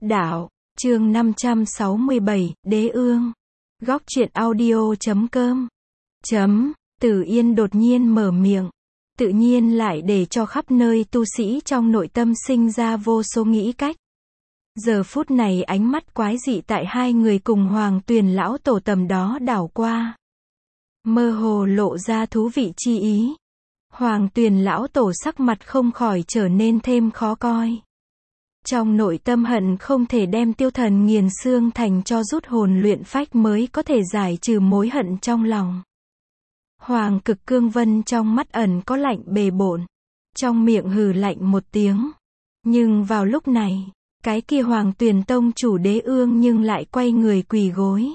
Đạo, chương 567, Đế Ương. Góc truyện audio.com. Tử Yên đột nhiên mở miệng. Tự nhiên lại để cho khắp nơi tu sĩ trong nội tâm sinh ra vô số nghĩ cách. Giờ phút này ánh mắt quái dị tại hai người cùng Hoàng Tuyền lão tổ tầm đó đảo qua. Mơ hồ lộ ra thú vị chi ý. Hoàng Tuyền lão tổ sắc mặt không khỏi trở nên thêm khó coi. Trong nội tâm hận không thể đem Tiêu Thần nghiền xương thành cho rút hồn luyện phách mới có thể giải trừ mối hận trong lòng. Hoàng Cực Cương Vân trong mắt ẩn có lạnh bề bộn. Trong miệng hừ lạnh một tiếng. Nhưng vào lúc này, cái kia Hoàng Tuyền Tông chủ Đế Ương nhưng lại quay người quỳ gối.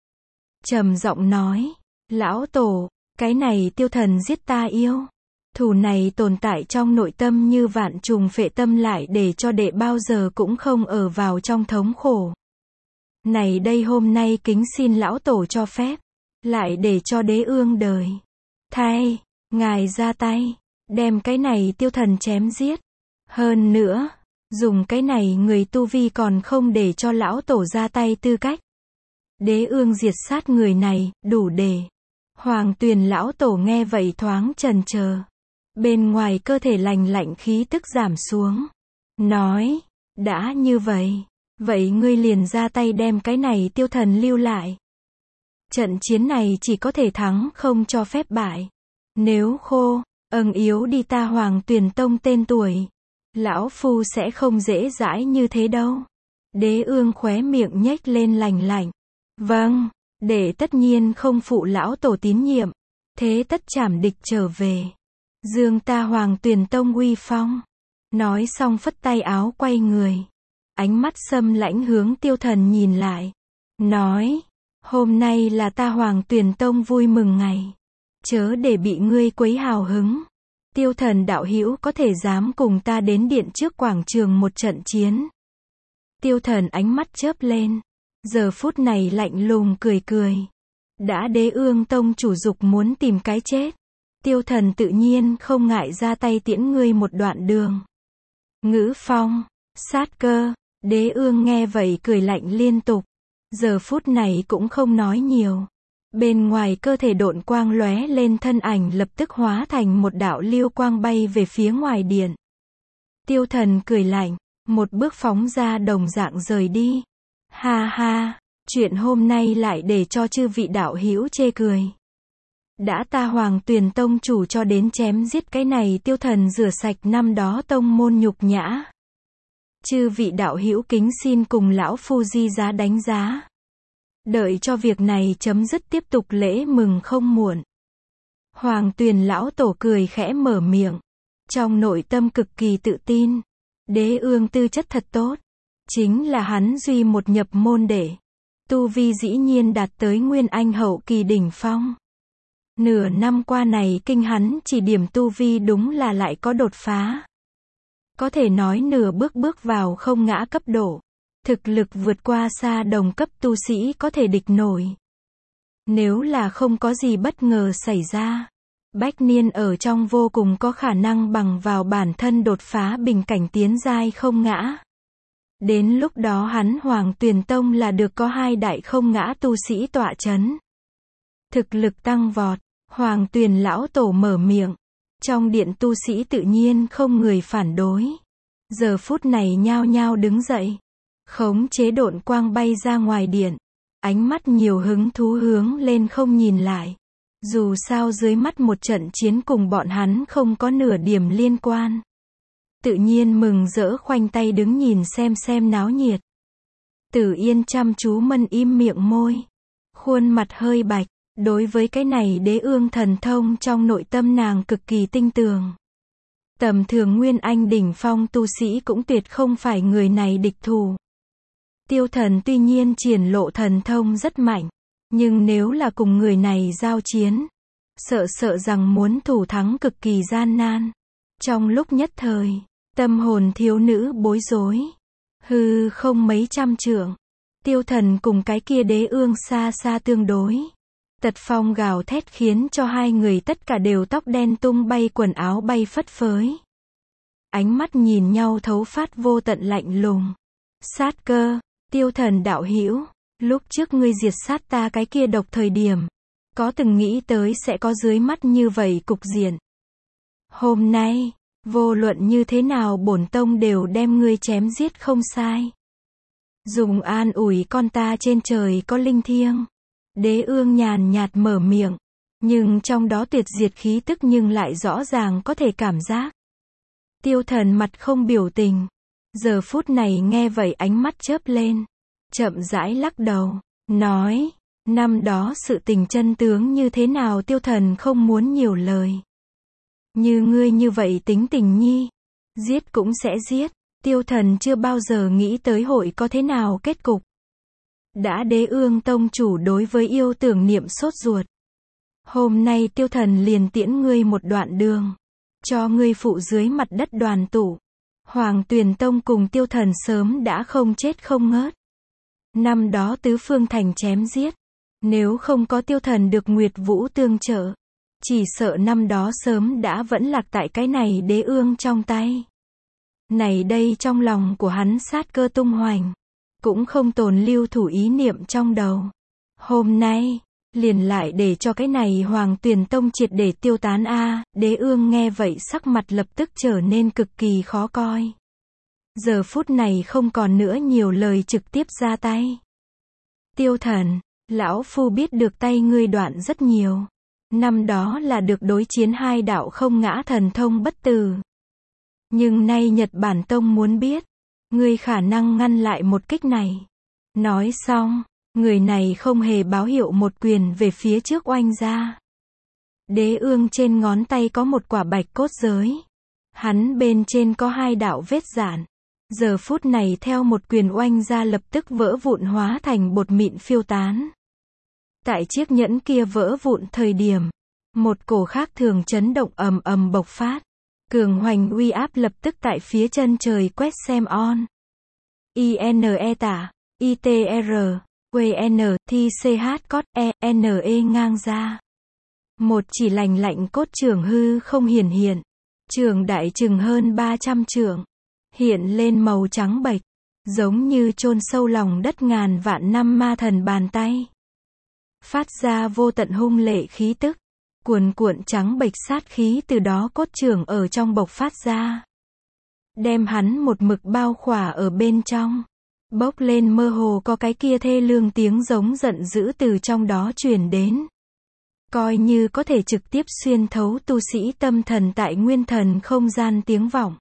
Trầm giọng nói, lão tổ, cái này Tiêu Thần giết ta yêu. Thù này tồn tại trong nội tâm như vạn trùng phệ tâm lại để cho đệ bao giờ cũng không ở vào trong thống khổ. Này đây hôm nay kính xin lão tổ cho phép, lại để cho Đế Ương đời. Thay, ngài ra tay, đem cái này Tiêu Thần chém giết. Hơn nữa, dùng cái này người tu vi còn không để cho lão tổ ra tay tư cách. Đế Ương diệt sát người này, đủ để. Hoàng Tuyền lão tổ nghe vậy thoáng chần chờ. Bên ngoài cơ thể lành lạnh khí tức giảm xuống. Nói, đã như vậy, vậy ngươi liền ra tay đem cái này Tiêu Thần lưu lại. Trận chiến này chỉ có thể thắng không cho phép bại. Nếu yếu đi ta Hoàng Tuyền Tông tên tuổi. Lão Phu sẽ không dễ dãi như thế đâu. Đế Ương khóe miệng nhếch lên lành lạnh. Vâng, để tất nhiên không phụ lão tổ tín nhiệm. Thế tất chảm địch trở về. Dương ta Hoàng Tuyền Tông uy phong. Nói xong phất tay áo quay người. Ánh mắt sâm lãnh hướng Tiêu Thần nhìn lại. Nói, hôm nay là ta Hoàng Tuyền Tông vui mừng ngày. Chớ để bị ngươi quấy hào hứng. Tiêu Thần đạo hữu có thể dám cùng ta đến điện trước quảng trường một trận chiến. Tiêu Thần ánh mắt chớp lên. Giờ phút này lạnh lùng cười cười. Đã Đế Ương Tông chủ dục muốn tìm cái chết. Tiêu Thần tự nhiên không ngại ra tay tiễn ngươi một đoạn đường. Ngữ phong, sát cơ, Đế Ương nghe vậy cười lạnh liên tục. Giờ phút này cũng không nói nhiều. Bên ngoài cơ thể độn quang lóe lên thân ảnh lập tức hóa thành một đạo lưu quang bay về phía ngoài điện. Tiêu Thần cười lạnh, một bước phóng ra đồng dạng rời đi. Ha ha, chuyện hôm nay lại để cho chư vị đạo hữu chê cười. Đã ta Hoàng Tuyền Tông chủ cho đến chém giết cái này Tiêu Thần rửa sạch năm đó tông môn nhục nhã. Chư vị đạo hữu kính xin cùng lão phu di giá đánh giá. Đợi cho việc này chấm dứt tiếp tục lễ mừng không muộn. Hoàng Tuyền lão tổ cười khẽ mở miệng. Trong nội tâm cực kỳ tự tin. Đế Ương tư chất thật tốt. Chính là hắn duy một nhập môn đệ. Tu vi dĩ nhiên đạt tới Nguyên Anh hậu kỳ đỉnh phong. Nửa năm qua này kinh hắn chỉ điểm tu vi đúng là lại có đột phá. Có thể nói nửa bước vào không ngã cấp độ. Thực lực vượt qua xa đồng cấp tu sĩ có thể địch nổi. Nếu là không có gì bất ngờ xảy ra, Bách Niên ở trong vô cùng có khả năng bằng vào bản thân đột phá bình cảnh tiến giai không ngã. Đến lúc đó hắn Hoàng Tuyền Tông là được có hai đại không ngã tu sĩ tọa chấn. Thực lực tăng vọt, Hoàng Tuyền lão tổ mở miệng. Trong điện tu sĩ tự nhiên không người phản đối. Giờ phút này nhao nhao đứng dậy. Khống chế độn quang bay ra ngoài điện. Ánh mắt nhiều hứng thú hướng lên không nhìn lại. Dù sao dưới mắt một trận chiến cùng bọn hắn không có nửa điểm liên quan. Tự nhiên mừng rỡ khoanh tay đứng nhìn xem náo nhiệt. Tử Yên chăm chú mân im miệng môi. Khuôn mặt hơi bạch. Đối với cái này Đế Ương thần thông trong nội tâm nàng cực kỳ tinh tường. Tầm thường Nguyên Anh đỉnh phong tu sĩ cũng tuyệt không phải người này địch thủ. Tiêu Thần tuy nhiên triển lộ thần thông rất mạnh. Nhưng nếu là cùng người này giao chiến, sợ rằng muốn thủ thắng cực kỳ gian nan. Trong lúc nhất thời, tâm hồn thiếu nữ bối rối. Hư không mấy trăm trượng. Tiêu Thần cùng cái kia Đế Ương xa xa tương đối. Tật phong gào thét khiến cho hai người tất cả đều tóc đen tung bay quần áo bay phất phới. Ánh mắt nhìn nhau thấu phát vô tận lạnh lùng. Sát cơ, Tiêu Thần đạo hữu, lúc trước ngươi diệt sát ta cái kia độc thời điểm, có từng nghĩ tới sẽ có dưới mắt như vậy cục diện. Hôm nay, vô luận như thế nào bổn tông đều đem ngươi chém giết không sai. Dùng an ủi con ta trên trời có linh thiêng. Đế ương nhàn nhạt mở miệng, nhưng trong đó tuyệt diệt khí tức nhưng lại rõ ràng có thể cảm giác. Tiêu Thần mặt không biểu tình. Giờ phút này nghe vậy ánh mắt chớp lên, chậm rãi lắc đầu, nói, năm đó sự tình chân tướng như thế nào Tiêu Thần không muốn nhiều lời. Như ngươi như vậy tính tình nhi, giết cũng sẽ giết, Tiêu Thần chưa bao giờ nghĩ tới hội có thế nào kết cục. Đã Đế ương tông chủ đối với yêu tưởng niệm sốt ruột. Hôm nay Tiêu Thần liền tiễn ngươi một đoạn đường, cho ngươi phụ dưới mặt đất đoàn tụ. Hoàng Tuyền Tông cùng Tiêu Thần sớm đã không chết không ngớt. Năm đó tứ phương thành chém giết, nếu không có Tiêu Thần được Nguyệt Vũ tương trợ, chỉ sợ năm đó sớm đã vẫn lạc tại cái này đế ương trong tay. Này đây trong lòng của hắn sát cơ tung hoành, cũng không tồn lưu thủ ý niệm trong đầu. Hôm nay, liền lại để cho cái này Hoàng Tuyền Tông triệt để tiêu tán a. Đế ương nghe vậy sắc mặt lập tức trở nên cực kỳ khó coi. Giờ phút này không còn nữa nhiều lời trực tiếp ra tay. Tiêu Thần, lão phu biết được tay ngươi đoạn rất nhiều. Năm đó là được đối chiến hai đạo không ngã thần thông bất tử. Nhưng nay Nhật Bản Tông muốn biết, ngươi khả năng ngăn lại một kích này. Nói xong, người này không hề báo hiệu một quyền về phía trước oanh ra. Đế ương trên ngón tay có một quả bạch cốt giới. Hắn bên trên có hai đạo vết rạn. Giờ phút này theo một quyền oanh ra lập tức vỡ vụn hóa thành bột mịn phiêu tán. Tại chiếc nhẫn kia vỡ vụn thời điểm, một cổ khác thường chấn động ầm ầm bộc phát. Cường hoành uy áp lập tức tại phía chân trời quét xem on. INE tả, ITR, QN, TCH cốt ENE ngang ra. Một chỉ lành lạnh cốt trường hư không hiển hiện. Trường đại chừng hơn 300 trượng. Hiện lên màu trắng bệch, giống như chôn sâu lòng đất ngàn vạn năm ma thần bàn tay. Phát ra vô tận hung lệ khí tức, cuồn cuộn trắng bệch sát khí từ đó cốt trường ở trong bộc phát ra. Đem hắn một mực bao khỏa ở bên trong. Bốc lên mơ hồ có cái kia thê lương tiếng giống giận dữ từ trong đó truyền đến. Coi như có thể trực tiếp xuyên thấu tu sĩ tâm thần tại nguyên thần không gian tiếng vọng.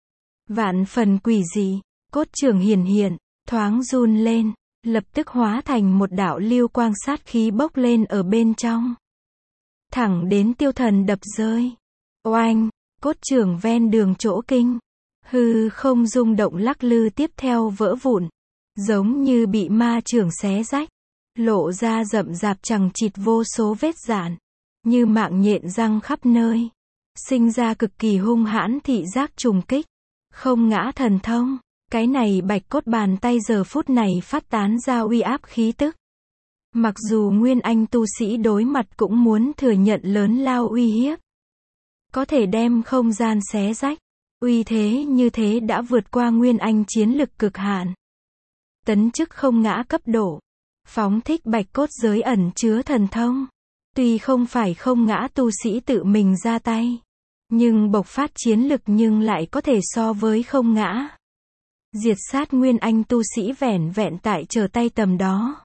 Vạn phần quỷ dị, cốt trường hiển hiện, thoáng run lên, lập tức hóa thành một đạo lưu quang sát khí bốc lên ở bên trong. Thẳng đến Tiêu Thần đập rơi. Oanh, cốt trường ven đường chỗ kinh. Hư không rung động lắc lư tiếp theo vỡ vụn. Giống như bị ma trường xé rách. Lộ ra rậm rạp chằng chịt vô số vết rạn. Như mạng nhện răng khắp nơi. Sinh ra cực kỳ hung hãn thị giác trùng kích. Không ngã thần thông. Cái này bạch cốt bàn tay giờ phút này phát tán ra uy áp khí tức. Mặc dù Nguyên Anh tu sĩ đối mặt cũng muốn thừa nhận lớn lao uy hiếp. Có thể đem không gian xé rách. Uy thế như thế đã vượt qua Nguyên Anh chiến lực cực hạn. Tấn chức không ngã cấp độ. Phóng thích bạch cốt giới ẩn chứa thần thông. Tuy không phải không ngã tu sĩ tự mình ra tay. Nhưng bộc phát chiến lực nhưng lại có thể so với không ngã. Diệt sát Nguyên Anh tu sĩ vẻn vẹn tại trở tay tầm đó.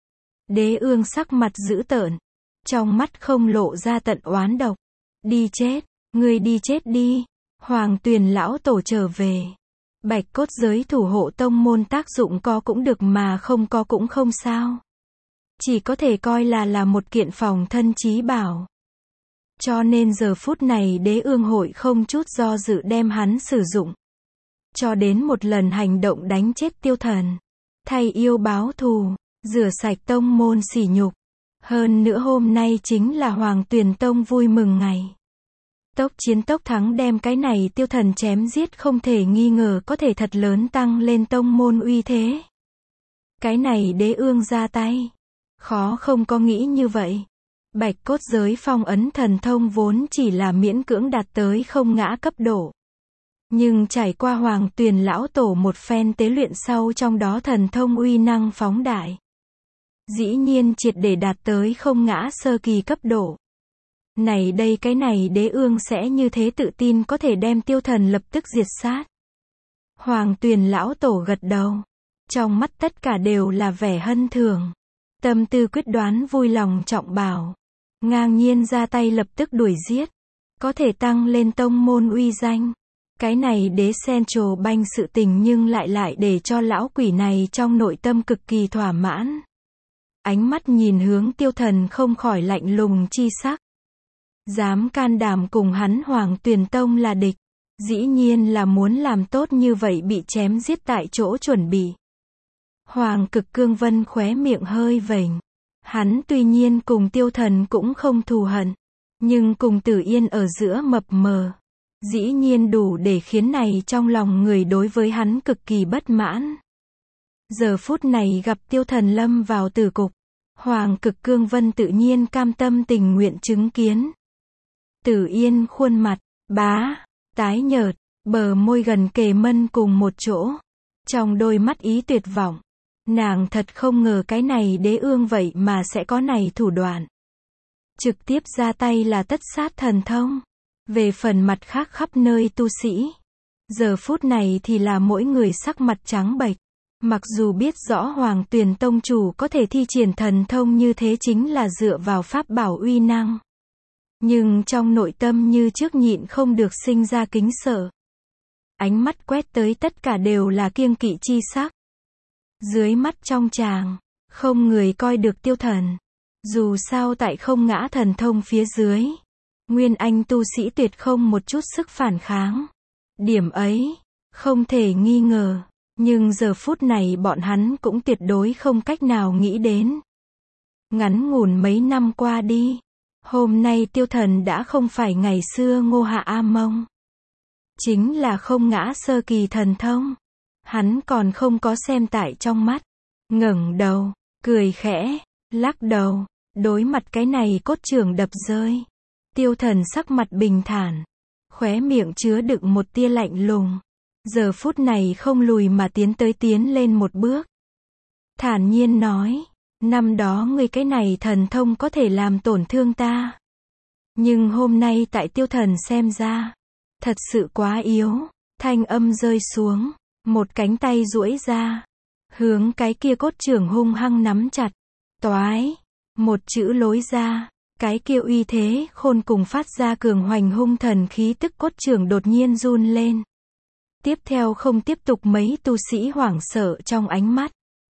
Đế ương sắc mặt dữ tợn. Trong mắt không lộ ra tận oán độc. Đi chết, ngươi đi chết đi. Hoàng Tuyền lão tổ trở về. Bạch cốt giới thủ hộ tông môn tác dụng có cũng được mà không có cũng không sao. Chỉ có thể coi là một kiện phòng thân chí bảo. Cho nên giờ phút này đế ương hội không chút do dự đem hắn sử dụng. Cho đến một lần hành động đánh chết Tiêu Thần. Thay yêu báo thù, rửa sạch tông môn sỉ nhục. Hơn nữa hôm nay chính là Hoàng Tuyền Tông vui mừng ngày. Tốc chiến tốc thắng đem cái này Tiêu Thần chém giết không thể nghi ngờ có thể thật lớn tăng lên tông môn uy thế. Cái này đế ương ra tay. Khó không có nghĩ như vậy. Bạch cốt giới phong ấn thần thông vốn chỉ là miễn cưỡng đạt tới không ngã cấp độ. Nhưng trải qua Hoàng Tuyền lão tổ một phen tế luyện sau, trong đó thần thông uy năng phóng đại. Dĩ nhiên triệt để đạt tới không ngã sơ kỳ cấp độ. Này đây, cái này đế ương sẽ như thế tự tin có thể đem tiêu thần lập tức diệt sát. Hoàng Tuyền lão tổ gật đầu. Trong mắt tất cả đều là vẻ hân thường. Tâm tư quyết đoán, vui lòng trọng bảo. Ngang nhiên ra tay lập tức đuổi giết. Có thể tăng lên tông môn uy danh. Cái này đế Central Bank sự tình nhưng lại để cho lão quỷ này trong nội tâm cực kỳ thỏa mãn. Ánh mắt nhìn hướng tiêu thần không khỏi lạnh lùng chi sắc. Dám can đảm cùng hắn Hoàng Tuyền Tông là địch. Dĩ nhiên là muốn làm tốt như vậy, bị chém giết tại chỗ chuẩn bị. Hoàng Cực Cương Vân khóe miệng hơi vểnh. Hắn tuy nhiên cùng tiêu thần cũng không thù hận. Nhưng cùng Tử Yên ở giữa mập mờ. Dĩ nhiên đủ để khiến này trong lòng người đối với hắn cực kỳ bất mãn. Giờ phút này gặp tiêu thần lâm vào tử cục. Hoàng Cực Cương Vân tự nhiên cam tâm tình nguyện chứng kiến. Tử Yên khuôn mặt, tái nhợt, bờ môi gần kề mân cùng một chỗ. Trong đôi mắt ý tuyệt vọng. Nàng thật không ngờ cái này đế ương vậy mà sẽ có này thủ đoạn. Trực tiếp ra tay là tất sát thần thông. Về phần mặt khác khắp nơi tu sĩ. Giờ phút này thì là mỗi người sắc mặt trắng bệch. Mặc dù biết rõ Hoàng Tuyền Tông chủ có thể thi triển thần thông như thế chính là dựa vào pháp bảo uy năng. Nhưng trong nội tâm như trước nhịn không được sinh ra kính sợ. Ánh mắt quét tới tất cả đều là kiêng kỵ chi sắc. Dưới mắt trong tràng, không người coi được tiêu thần. Dù sao tại không ngã thần thông phía dưới, nguyên anh tu sĩ tuyệt không một chút sức phản kháng. Điểm ấy, không thể nghi ngờ. Nhưng giờ phút này bọn hắn cũng tuyệt đối không cách nào nghĩ đến. Ngắn ngủn mấy năm qua đi, hôm nay tiêu thần đã không phải ngày xưa Ngô Hạ A Mông. Chính là không ngã sơ kỳ thần thông. Hắn còn không có xem tại trong mắt. Ngẩng đầu, cười khẽ, lắc đầu, đối mặt cái này cốt trưởng đập rơi. Tiêu thần sắc mặt bình thản, khóe miệng chứa đựng một tia lạnh lùng. Giờ phút này không lùi mà tiến lên một bước. Thản nhiên nói, năm đó ngươi cái này thần thông có thể làm tổn thương ta. Nhưng hôm nay tại tiêu thần xem ra, thật sự quá yếu. Thanh âm rơi xuống, một cánh tay duỗi ra, hướng cái kia cốt trưởng hung hăng nắm chặt. Toái, một chữ lối ra, cái kia uy thế khôn cùng phát ra cường hoành hung thần khí tức cốt trưởng đột nhiên run lên. Tiếp theo không tiếp tục mấy tu sĩ hoảng sợ trong ánh mắt.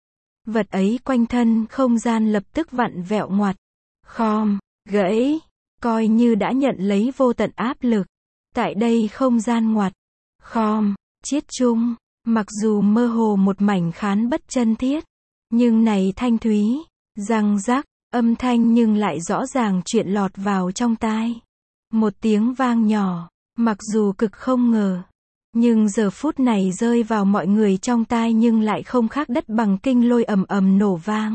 Vật ấy quanh thân không gian lập tức vặn vẹo ngoặt, khom, gãy, coi như đã nhận lấy vô tận áp lực. Tại đây không gian ngoặt, khom, chiết chung, mặc dù mơ hồ một mảnh khán bất chân thiết, nhưng này thanh thúy, răng rắc, âm thanh nhưng lại rõ ràng chuyện lọt vào trong tai. Một tiếng vang nhỏ, mặc dù cực không ngờ. Nhưng giờ phút này rơi vào mọi người trong tai nhưng lại không khác đất bằng kinh lôi ầm ầm nổ vang.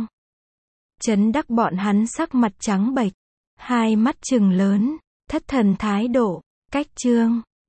Chấn đắc bọn hắn sắc mặt trắng bệch, hai mắt trừng lớn, thất thần thái độ, cách chương.